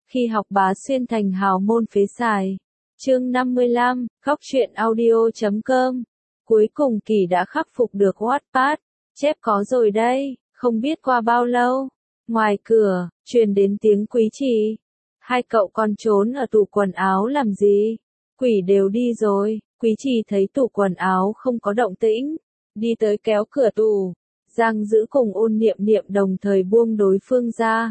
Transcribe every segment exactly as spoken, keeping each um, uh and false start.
Khi học bá xuyên thành hào môn phế xài. Chương năm mươi lăm, Góc truyện audio chấm com. Cuối cùng Kỳ đã khắc phục được Wattpad. Chép có rồi đây, không biết qua bao lâu. Ngoài cửa, truyền đến tiếng Quý Trì. Hai cậu con trốn ở tủ quần áo làm gì? Quỷ đều đi rồi. Quý Trì thấy tủ quần áo không có động tĩnh. Đi tới kéo cửa tủ. Giang Dữ cùng Ôn Niệm Niệm đồng thời buông đối phương ra.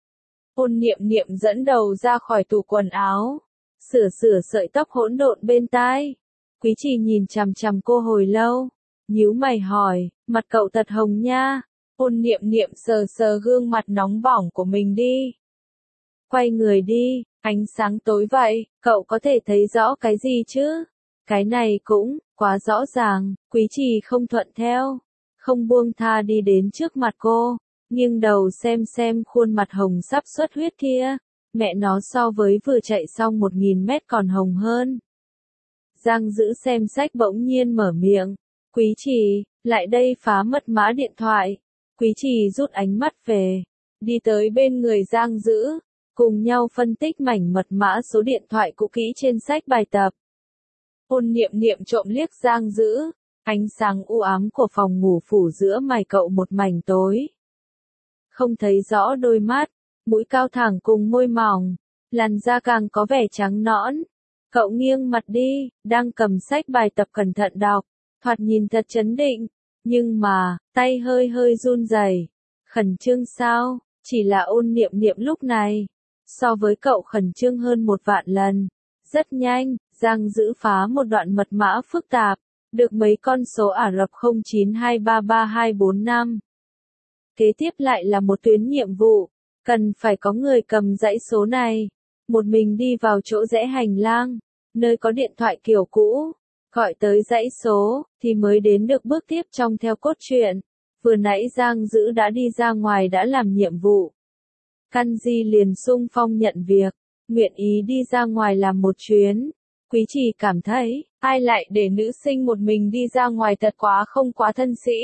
Ôn Niệm Niệm dẫn đầu ra khỏi tủ quần áo. Sửa sửa sợi tóc hỗn độn bên tai. Quý Trì nhìn chằm chằm cô hồi lâu. Nhíu mày hỏi, mặt cậu thật hồng nha. Ôn Niệm Niệm sờ sờ gương mặt nóng bỏng của mình đi. Quay người đi, ánh sáng tối vậy, cậu có thể thấy rõ cái gì chứ? Cái này cũng, quá rõ ràng. Quý Trì không thuận theo. Không buông tha đi đến trước mặt cô. Nghiêng đầu xem xem khuôn mặt hồng sắp xuất huyết kia. Mẹ nó so với vừa chạy xong một nghìn mét còn hồng hơn. Giang Dữ xem sách bỗng nhiên mở miệng. Quý Trì, lại đây phá mật mã điện thoại. Quý Trì rút ánh mắt về. Đi tới bên người Giang Dữ. Cùng nhau phân tích mảnh mật mã số điện thoại cũ kỹ trên sách bài tập. Ôn Niệm Niệm trộm liếc Giang Dữ. Ánh sáng u ám của phòng ngủ phủ giữa mày cậu một mảnh tối. Không thấy rõ đôi mắt, mũi cao thẳng cùng môi mỏng, làn da càng có vẻ trắng nõn. Cậu nghiêng mặt đi, đang cầm sách bài tập cẩn thận đọc, thoạt nhìn thật trấn định, nhưng mà, tay hơi hơi run rẩy. Khẩn trương sao? Chỉ là Ôn Niệm Niệm lúc này, so với cậu khẩn trương hơn một vạn lần. Rất nhanh, Giang Dữ phá một đoạn mật mã phức tạp, được mấy con số Ả Rập không chín hai ba ba hai bốn năm. Kế tiếp lại là một tuyến nhiệm vụ, cần phải có người cầm dãy số này, một mình đi vào chỗ rẽ hành lang, nơi có điện thoại kiểu cũ, gọi tới dãy số, thì mới đến được bước tiếp trong theo cốt truyện. Vừa nãy Giang Dữ đã đi ra ngoài đã làm nhiệm vụ. Kanji liền xung phong nhận việc, nguyện ý đi ra ngoài làm một chuyến. Quý Trì cảm thấy, ai lại để nữ sinh một mình đi ra ngoài thật quá không quá thân sĩ.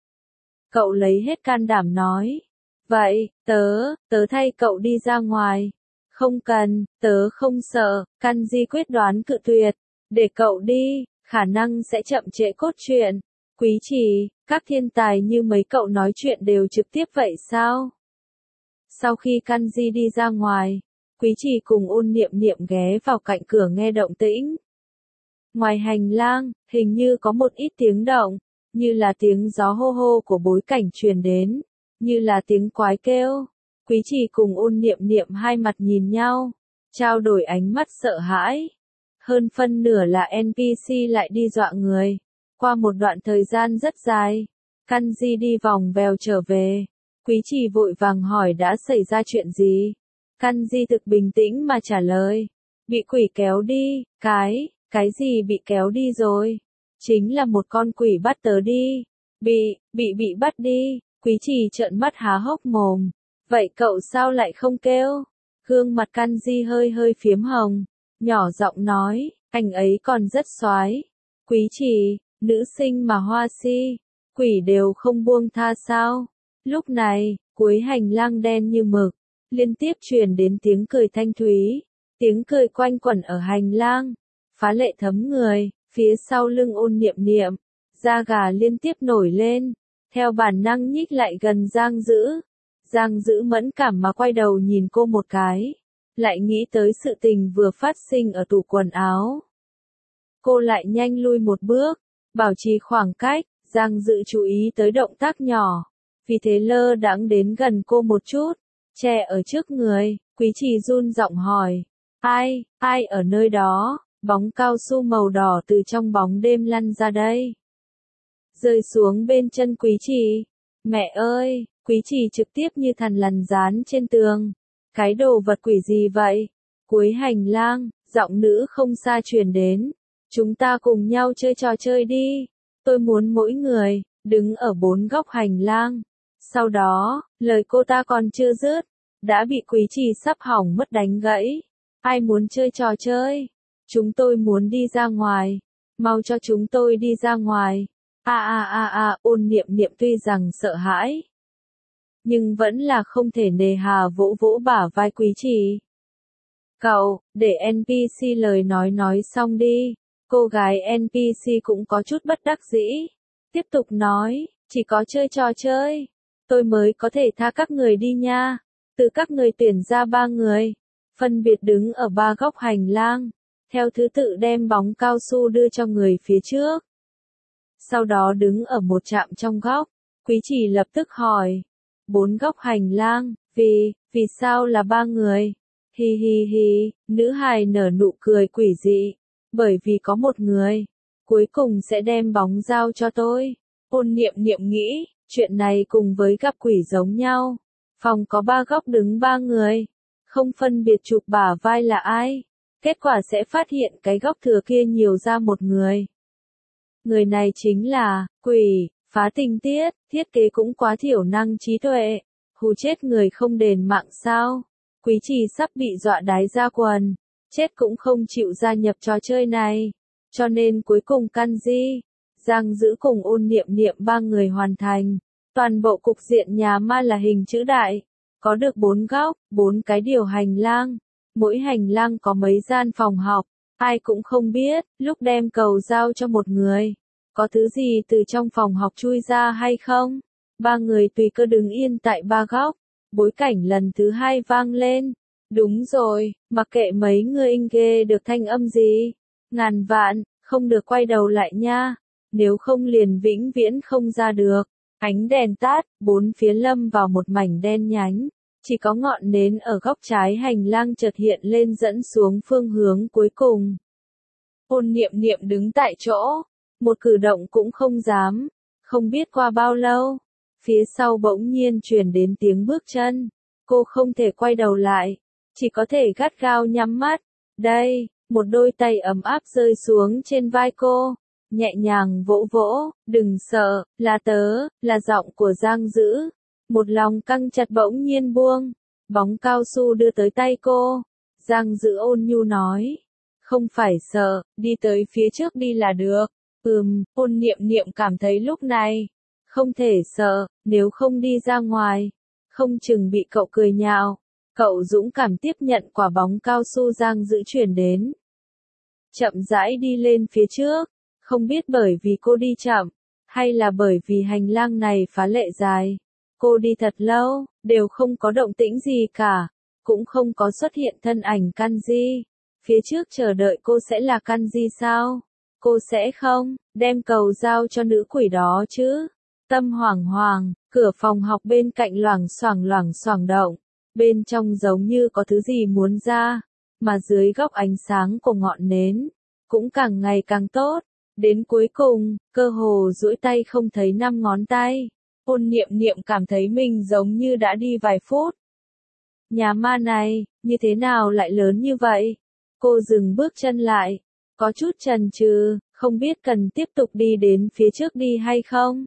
Cậu lấy hết can đảm nói. Vậy, tớ, tớ thay cậu đi ra ngoài. Không cần, tớ không sợ. Kanji quyết đoán cự tuyệt. Để cậu đi, khả năng sẽ chậm trễ cốt truyện. Quý Trì, các thiên tài như mấy cậu nói chuyện đều trực tiếp vậy sao? Sau khi Kanji đi ra ngoài, Quý Trì cùng Ôn Niệm Niệm ghé vào cạnh cửa nghe động tĩnh. Ngoài hành lang, hình như có một ít tiếng động, như là tiếng gió hô hô của bối cảnh truyền đến, như là tiếng quái kêu. Quý Trì cùng Ôn Niệm Niệm hai mặt nhìn nhau, trao đổi ánh mắt sợ hãi. Hơn phân nửa là en pê xê lại đi dọa người. Qua một đoạn thời gian rất dài, Kanji đi vòng vèo trở về. Quý Trì vội vàng hỏi đã xảy ra chuyện gì. Kanji thực bình tĩnh mà trả lời. Bị quỷ kéo đi, cái, cái gì bị kéo đi rồi? Chính là một con quỷ bắt tớ đi. Bị, bị bị bắt đi. Quý Trì trợn mắt há hốc mồm. Vậy cậu sao lại không kêu? Gương mặt Kanji hơi hơi phiếm hồng. Nhỏ giọng nói, anh ấy còn rất xoái. Quý Trì, nữ sinh mà hoa si. Quỷ đều không buông tha sao? Lúc này, cuối hành lang đen như mực. Liên tiếp truyền đến tiếng cười thanh thúy. Tiếng cười quanh quẩn ở hành lang. Phá lệ thấm người. Phía sau lưng Ôn Niệm Niệm, da gà liên tiếp nổi lên, theo bản năng nhích lại gần Giang Dữ. Giang Dữ mẫn cảm mà quay đầu nhìn cô một cái, lại nghĩ tới sự tình vừa phát sinh ở tủ quần áo. Cô lại nhanh lui một bước, bảo trì khoảng cách. Giang Dữ chú ý tới động tác nhỏ, vì thế lơ đãng đến gần cô một chút, che ở trước người. Quý Trì run giọng hỏi, ai, ai ở nơi đó? Bóng cao su màu đỏ từ trong bóng đêm lăn ra đây. Rơi xuống bên chân Quý Trì. Mẹ ơi, Quý Trì trực tiếp như thằn lằn dán trên tường. Cái đồ vật quỷ gì vậy? Cuối hành lang, giọng nữ không xa truyền đến. Chúng ta cùng nhau chơi trò chơi đi. Tôi muốn mỗi người, đứng ở bốn góc hành lang. Sau đó, lời cô ta còn chưa dứt, đã bị Quý Trì sắp hỏng mất đánh gãy. Ai muốn chơi trò chơi? Chúng tôi muốn đi ra ngoài. Mau cho chúng tôi đi ra ngoài. A a a a, Ôn Niệm Niệm tuy rằng sợ hãi, nhưng vẫn là không thể nề hà vỗ vỗ bả vai Quý Trì. Cậu, để en pê xê lời nói nói xong đi. Cô gái en pê xê cũng có chút bất đắc dĩ. Tiếp tục nói, chỉ có chơi trò chơi. Tôi mới có thể tha các người đi nha. Từ các người tuyển ra ba người. Phân biệt đứng ở ba góc hành lang. Theo thứ tự đem bóng cao su đưa cho người phía trước. Sau đó đứng ở một trạm trong góc. Quý Trì lập tức hỏi. Bốn góc hành lang, vì, vì sao là ba người? Hi hi hi, nữ hài nở nụ cười quỷ dị. Bởi vì có một người, cuối cùng sẽ đem bóng giao cho tôi. Ôn Niệm Niệm nghĩ, chuyện này cùng với gặp quỷ giống nhau. Phòng có ba góc đứng ba người, không phân biệt chụp bả vai là ai. Kết quả sẽ phát hiện cái góc thừa kia nhiều ra một người. Người này chính là, quỷ, phá tình tiết, thiết kế cũng quá thiểu năng trí tuệ. Hù chết người không đền mạng sao. Quý Trì sắp bị dọa đái ra quần. Chết cũng không chịu gia nhập trò chơi này. Cho nên cuối cùng Kanji, Giang Dữ cùng Ôn Niệm Niệm ba người hoàn thành. Toàn bộ cục diện nhà ma là hình chữ đại. Có được bốn góc, bốn cái điều hành lang. Mỗi hành lang có mấy gian phòng học. Ai cũng không biết, lúc đem cầu giao cho một người. Có thứ gì từ trong phòng học chui ra hay không? Ba người tùy cơ đứng yên tại ba góc. Bối cảnh lần thứ hai vang lên. Đúng rồi, mặc kệ mấy người in ghê được thanh âm gì. Ngàn vạn, không được quay đầu lại nha. Nếu không liền vĩnh viễn không ra được. Ánh đèn tắt, bốn phía lâm vào một mảnh đen nhánh. Chỉ có ngọn nến ở góc trái hành lang chợt hiện lên dẫn xuống phương hướng cuối cùng. Ôn Niệm Niệm đứng tại chỗ. Một cử động cũng không dám. Không biết qua bao lâu. Phía sau bỗng nhiên truyền đến tiếng bước chân. Cô không thể quay đầu lại. Chỉ có thể gắt gao nhắm mắt. Đây, một đôi tay ấm áp rơi xuống trên vai cô. Nhẹ nhàng vỗ vỗ, đừng sợ, là tớ, là giọng của Giang Dữ. Một lòng căng chặt bỗng nhiên buông. Bóng cao su đưa tới tay cô. Giang Dữ ôn nhu nói. Không phải sợ, đi tới phía trước đi là được. Ừm, Ôn Niệm Niệm cảm thấy lúc này. Không thể sợ, nếu không đi ra ngoài. Không chừng bị cậu cười nhạo. Cậu dũng cảm tiếp nhận quả bóng cao su Giang Dữ chuyển đến. Chậm rãi đi lên phía trước. Không biết bởi vì cô đi chậm, hay là bởi vì hành lang này phá lệ dài. Cô đi thật lâu, đều không có động tĩnh gì cả. Cũng không có xuất hiện thân ảnh Kanji. Phía trước chờ đợi cô sẽ là Kanji sao? Cô sẽ không, đem cầu giao cho nữ quỷ đó chứ. Tâm hoảng hoàng, cửa phòng học bên cạnh loảng xoảng loảng xoảng động. Bên trong giống như có thứ gì muốn ra. Mà dưới góc ánh sáng của ngọn nến, cũng càng ngày càng tốt. Đến cuối cùng, cơ hồ duỗi tay không thấy năm ngón tay. Ôn Niệm Niệm cảm thấy mình giống như đã đi vài phút. Nhà ma này, như thế nào lại lớn như vậy? Cô dừng bước chân lại. Có chút chần chừ, không biết cần tiếp tục đi đến phía trước đi hay không.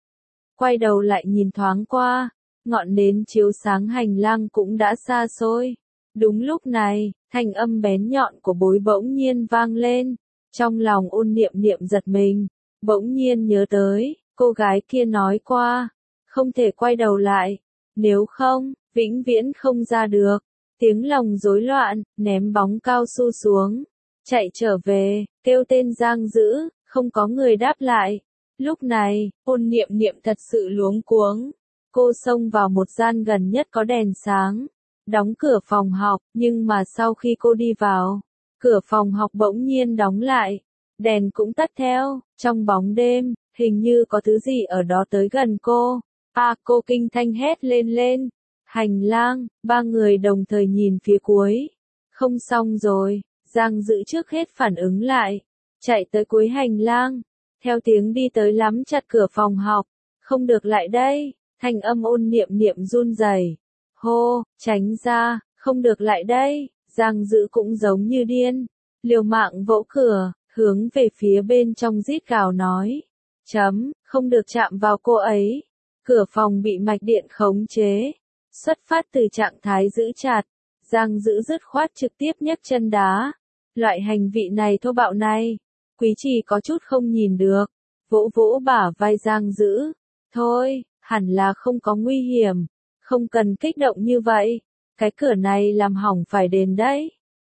Quay đầu lại nhìn thoáng qua. Ngọn nến chiếu sáng hành lang cũng đã xa xôi. Đúng lúc này, thanh âm bén nhọn của bối bỗng nhiên vang lên. Trong lòng Ôn Niệm Niệm giật mình, bỗng nhiên nhớ tới, cô gái kia nói qua, không thể quay đầu lại, nếu không, vĩnh viễn không ra được. Tiếng lòng rối loạn, ném bóng cao su xuống, chạy trở về, kêu tên Giang Dữ, không có người đáp lại. Lúc này, Ôn Niệm Niệm thật sự luống cuống, cô xông vào một gian gần nhất có đèn sáng, đóng cửa phòng học, nhưng mà sau khi cô đi vào, cửa phòng học bỗng nhiên đóng lại, đèn cũng tắt theo, trong bóng đêm, hình như có thứ gì ở đó tới gần cô. À, cô kinh thanh hét lên lên. Hành lang, ba người đồng thời nhìn phía cuối. Không xong rồi, Giang Dữ trước hết phản ứng lại, chạy tới cuối hành lang, theo tiếng đi tới nắm chặt cửa phòng học. Không được lại đây, thanh âm Ôn Niệm Niệm run rẩy. Hô, tránh ra, không được lại đây. Giang Dữ cũng giống như điên, liều mạng vỗ cửa, hướng về phía bên trong rít gào nói. Chấm, không được chạm vào cô ấy. Cửa phòng bị mạch điện khống chế. Xuất phát từ trạng thái giữ chặt. Giang Dữ dứt khoát trực tiếp nhấc chân đá. Loại hành vị này thô bạo này. Quý Trì có chút không nhìn được. Vỗ vỗ bả vai Giang Dữ. Thôi, hẳn là không có nguy hiểm. Không cần kích động như vậy. Cái cửa này làm hỏng phải đền đấy.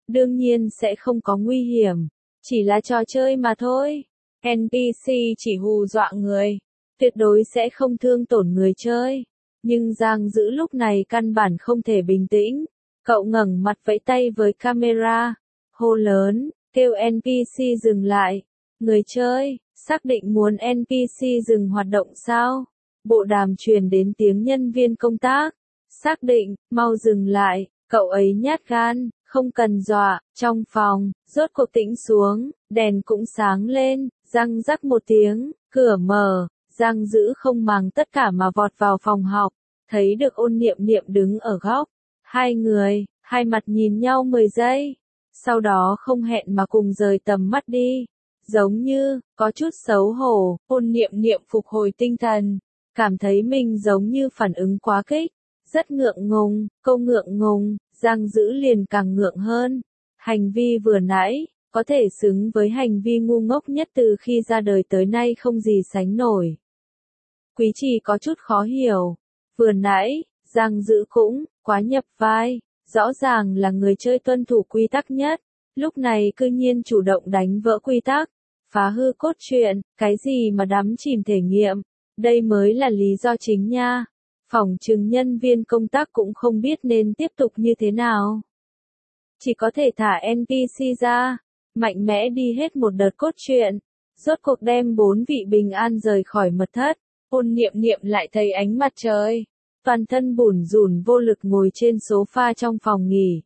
đương nhiên sẽ không có nguy hiểm, chỉ là trò chơi mà thôi. en pê xê chỉ hù dọa người, tuyệt đối sẽ không thương tổn người chơi. Nhưng Giang Dữ lúc này căn bản không thể bình tĩnh, cậu ngẩng mặt vẫy tay với camera, hô lớn, kêu en pê xê dừng lại. Người chơi, xác định muốn en pê xê dừng hoạt động sao? Bộ đàm truyền đến tiếng nhân viên công tác. Xác định, mau dừng lại, cậu ấy nhát gan, không cần dọa. Trong phòng, rốt cuộc tĩnh xuống, đèn cũng sáng lên, răng rắc một tiếng, cửa mở, Giang Dữ không màng tất cả mà vọt vào phòng học, thấy được Ôn Niệm Niệm đứng ở góc. Hai người, hai mặt nhìn nhau mười giây, sau đó không hẹn mà cùng rời tầm mắt đi. Giống như, có chút xấu hổ, Ôn Niệm Niệm phục hồi tinh thần, cảm thấy mình giống như phản ứng quá kích, rất ngượng ngùng, câu ngượng ngùng, Giang Dữ liền càng ngượng hơn. Hành vi vừa nãy, có thể xứng với hành vi ngu ngốc nhất từ khi ra đời tới nay không gì sánh nổi. Quý Trì có chút khó hiểu, vừa nãy, Giang Dữ cũng, quá nhập vai, rõ ràng là người chơi tuân thủ quy tắc nhất, lúc này cư nhiên chủ động đánh vỡ quy tắc, phá hư cốt truyện, cái gì mà đắm chìm thể nghiệm, đây mới là lý do chính nha. Phỏng chừng nhân viên công tác cũng không biết nên tiếp tục như thế nào. Chỉ có thể thả en pê xê ra, mạnh mẽ đi hết một đợt cốt truyện, rốt cuộc đem bốn vị bình an rời khỏi mật thất. Ôn Niệm Niệm lại thấy ánh mặt trời, toàn thân bủn rủn vô lực ngồi trên sofa trong phòng nghỉ.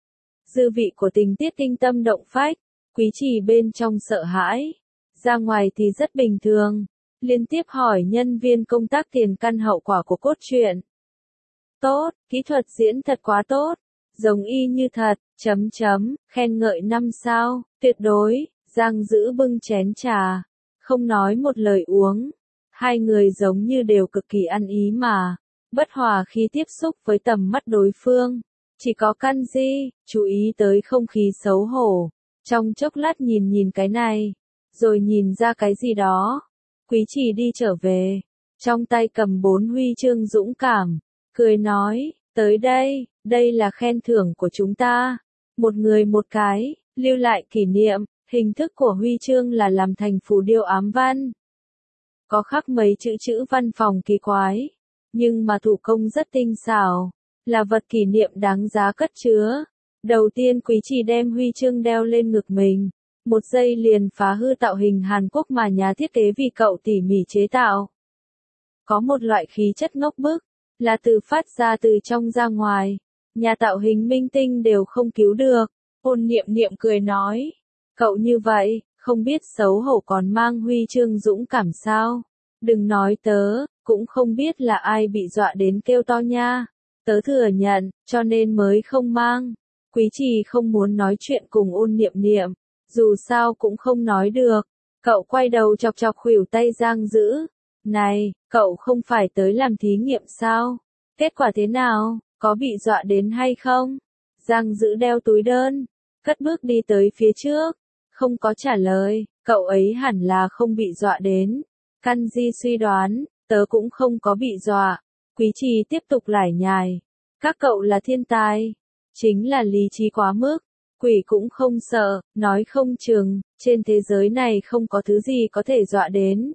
Dư vị của tình tiết kinh tâm động phách, Quý Trì bên trong sợ hãi, ra ngoài thì rất bình thường, liên tiếp hỏi nhân viên công tác tiền căn hậu quả của cốt truyện. Tốt, kỹ thuật diễn thật quá tốt, giống y như thật, chấm chấm, khen ngợi năm sao, tuyệt đối. Giang Dữ bưng chén trà, không nói một lời uống. Hai người giống như đều cực kỳ ăn ý mà, bất hòa khi tiếp xúc với tầm mắt đối phương. Chỉ có Kanji, chú ý tới không khí xấu hổ, trong chốc lát nhìn nhìn cái này, rồi nhìn ra cái gì đó. Quý Trì đi trở về, trong tay cầm bốn huy chương dũng cảm, cười nói, tới đây, đây là khen thưởng của chúng ta. Một người một cái, lưu lại kỷ niệm, hình thức của huy chương là làm thành phù điêu ám văn. Có khắc mấy chữ chữ văn phòng kỳ quái, nhưng mà thủ công rất tinh xảo, là vật kỷ niệm đáng giá cất chứa. Đầu tiên Quý Trì đem huy chương đeo lên ngực mình, một giây liền phá hư tạo hình Hàn Quốc mà nhà thiết kế vì cậu tỉ mỉ chế tạo. Có một loại khí chất ngốc bức, là từ phát ra từ trong ra ngoài, nhà tạo hình minh tinh đều không cứu được. Ôn Niệm Niệm cười nói, cậu như vậy, không biết xấu hổ còn mang huy chương dũng cảm sao? Đừng nói tớ, cũng không biết là ai bị dọa đến kêu to nha. Tớ thừa nhận, cho nên mới không mang. Quý Trì không muốn nói chuyện cùng Ôn Niệm Niệm, dù sao cũng không nói được. Cậu quay đầu chọc chọc khuỷu tay Giang Dữ. Này, cậu không phải tới làm thí nghiệm sao? Kết quả thế nào, có bị dọa đến hay không? Giang Dữ đeo túi đơn, cất bước đi tới phía trước, không có trả lời, cậu ấy hẳn là không bị dọa đến. Kanji suy đoán, tớ cũng không có bị dọa. Quý Trì tiếp tục lải nhải, các cậu là thiên tài, chính là lý trí quá mức, quỷ cũng không sợ, nói không chừng, trên thế giới này không có thứ gì có thể dọa đến.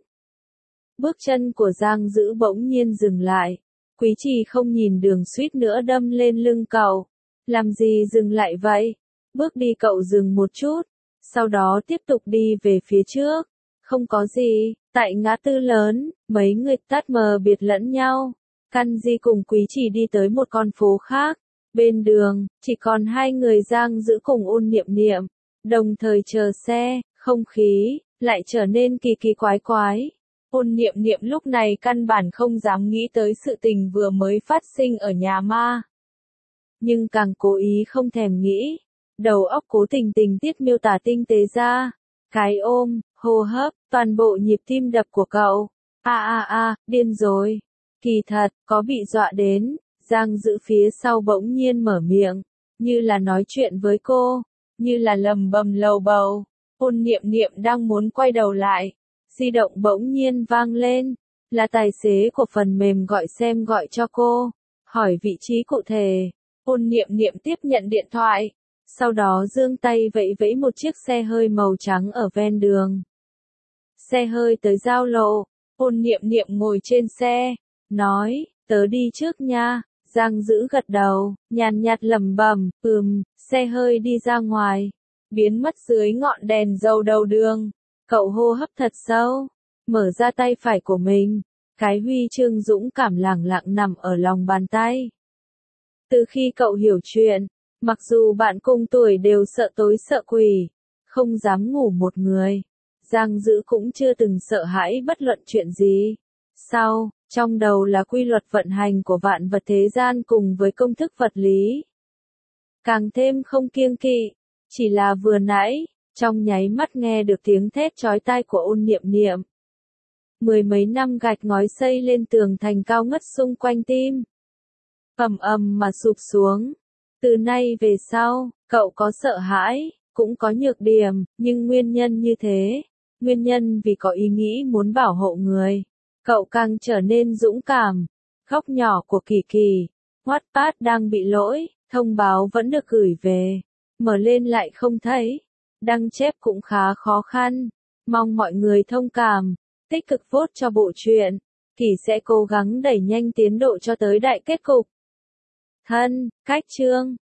Bước chân của Giang Dữ bỗng nhiên dừng lại, Quý Trì không nhìn đường suýt nữa đâm lên lưng cậu. Làm gì dừng lại vậy? Bước đi cậu dừng một chút, sau đó tiếp tục đi về phía trước. Không có gì, tại ngã tư lớn, mấy người tắt mờ biệt lẫn nhau. Kanji cùng Quý Trì đi tới một con phố khác. Bên đường, chỉ còn hai người Giang Dữ cùng Ôn Niệm Niệm. Đồng thời chờ xe, không khí, lại trở nên kỳ kỳ quái quái. Ôn Niệm Niệm lúc này căn bản không dám nghĩ tới sự tình vừa mới phát sinh ở nhà ma. Nhưng càng cố ý không thèm nghĩ. Đầu óc cố tình tình tiết miêu tả tinh tế ra. Cái ôm, hô hấp, toàn bộ nhịp tim đập của cậu. A a a, điên rồi. Kỳ thật, có bị dọa đến. Giang Dữ phía sau bỗng nhiên mở miệng, như là nói chuyện với cô, như là lầm bầm lầu bầu. Ôn Niệm Niệm đang muốn quay đầu lại, di động bỗng nhiên vang lên, là tài xế của phần mềm gọi xem gọi cho cô, hỏi vị trí cụ thể. Ôn Niệm Niệm tiếp nhận điện thoại, sau đó giương tay vẫy vẫy một chiếc xe hơi màu trắng ở ven đường. Xe hơi tới giao lộ, Ôn Niệm Niệm ngồi trên xe, nói, tớ đi trước nha. Giang Dữ gật đầu, nhàn nhạt lẩm bẩm, ừm, xe hơi đi ra ngoài, biến mất dưới ngọn đèn dầu đầu đường. Cậu hô hấp thật sâu, mở ra tay phải của mình, cái huy chương dũng cảm lẳng lặng nằm ở lòng bàn tay. Từ khi cậu hiểu chuyện, mặc dù bạn cùng tuổi đều sợ tối sợ quỷ, không dám ngủ một người, Giang Dữ cũng chưa từng sợ hãi bất luận chuyện gì. Sau, trong đầu là quy luật vận hành của vạn vật thế gian cùng với công thức vật lý. Càng thêm không kiêng kỵ, chỉ là vừa nãy, trong nháy mắt nghe được tiếng thét chói tai của Ôn Niệm Niệm. Mười mấy năm gạch ngói xây lên tường thành cao ngất xung quanh tim. Ầm ầm mà sụp xuống. Từ nay về sau, cậu có sợ hãi, cũng có nhược điểm, nhưng nguyên nhân như thế, nguyên nhân vì có ý nghĩ muốn bảo hộ người, cậu càng trở nên dũng cảm. Góc nhỏ của Kỳ Kỳ, Wattpad đang bị lỗi, thông báo vẫn được gửi về, mở lên lại không thấy, đăng chép cũng khá khó khăn, mong mọi người thông cảm, tích cực vote cho bộ truyện, Kỳ sẽ cố gắng đẩy nhanh tiến độ cho tới đại kết cục. Thân, cách chương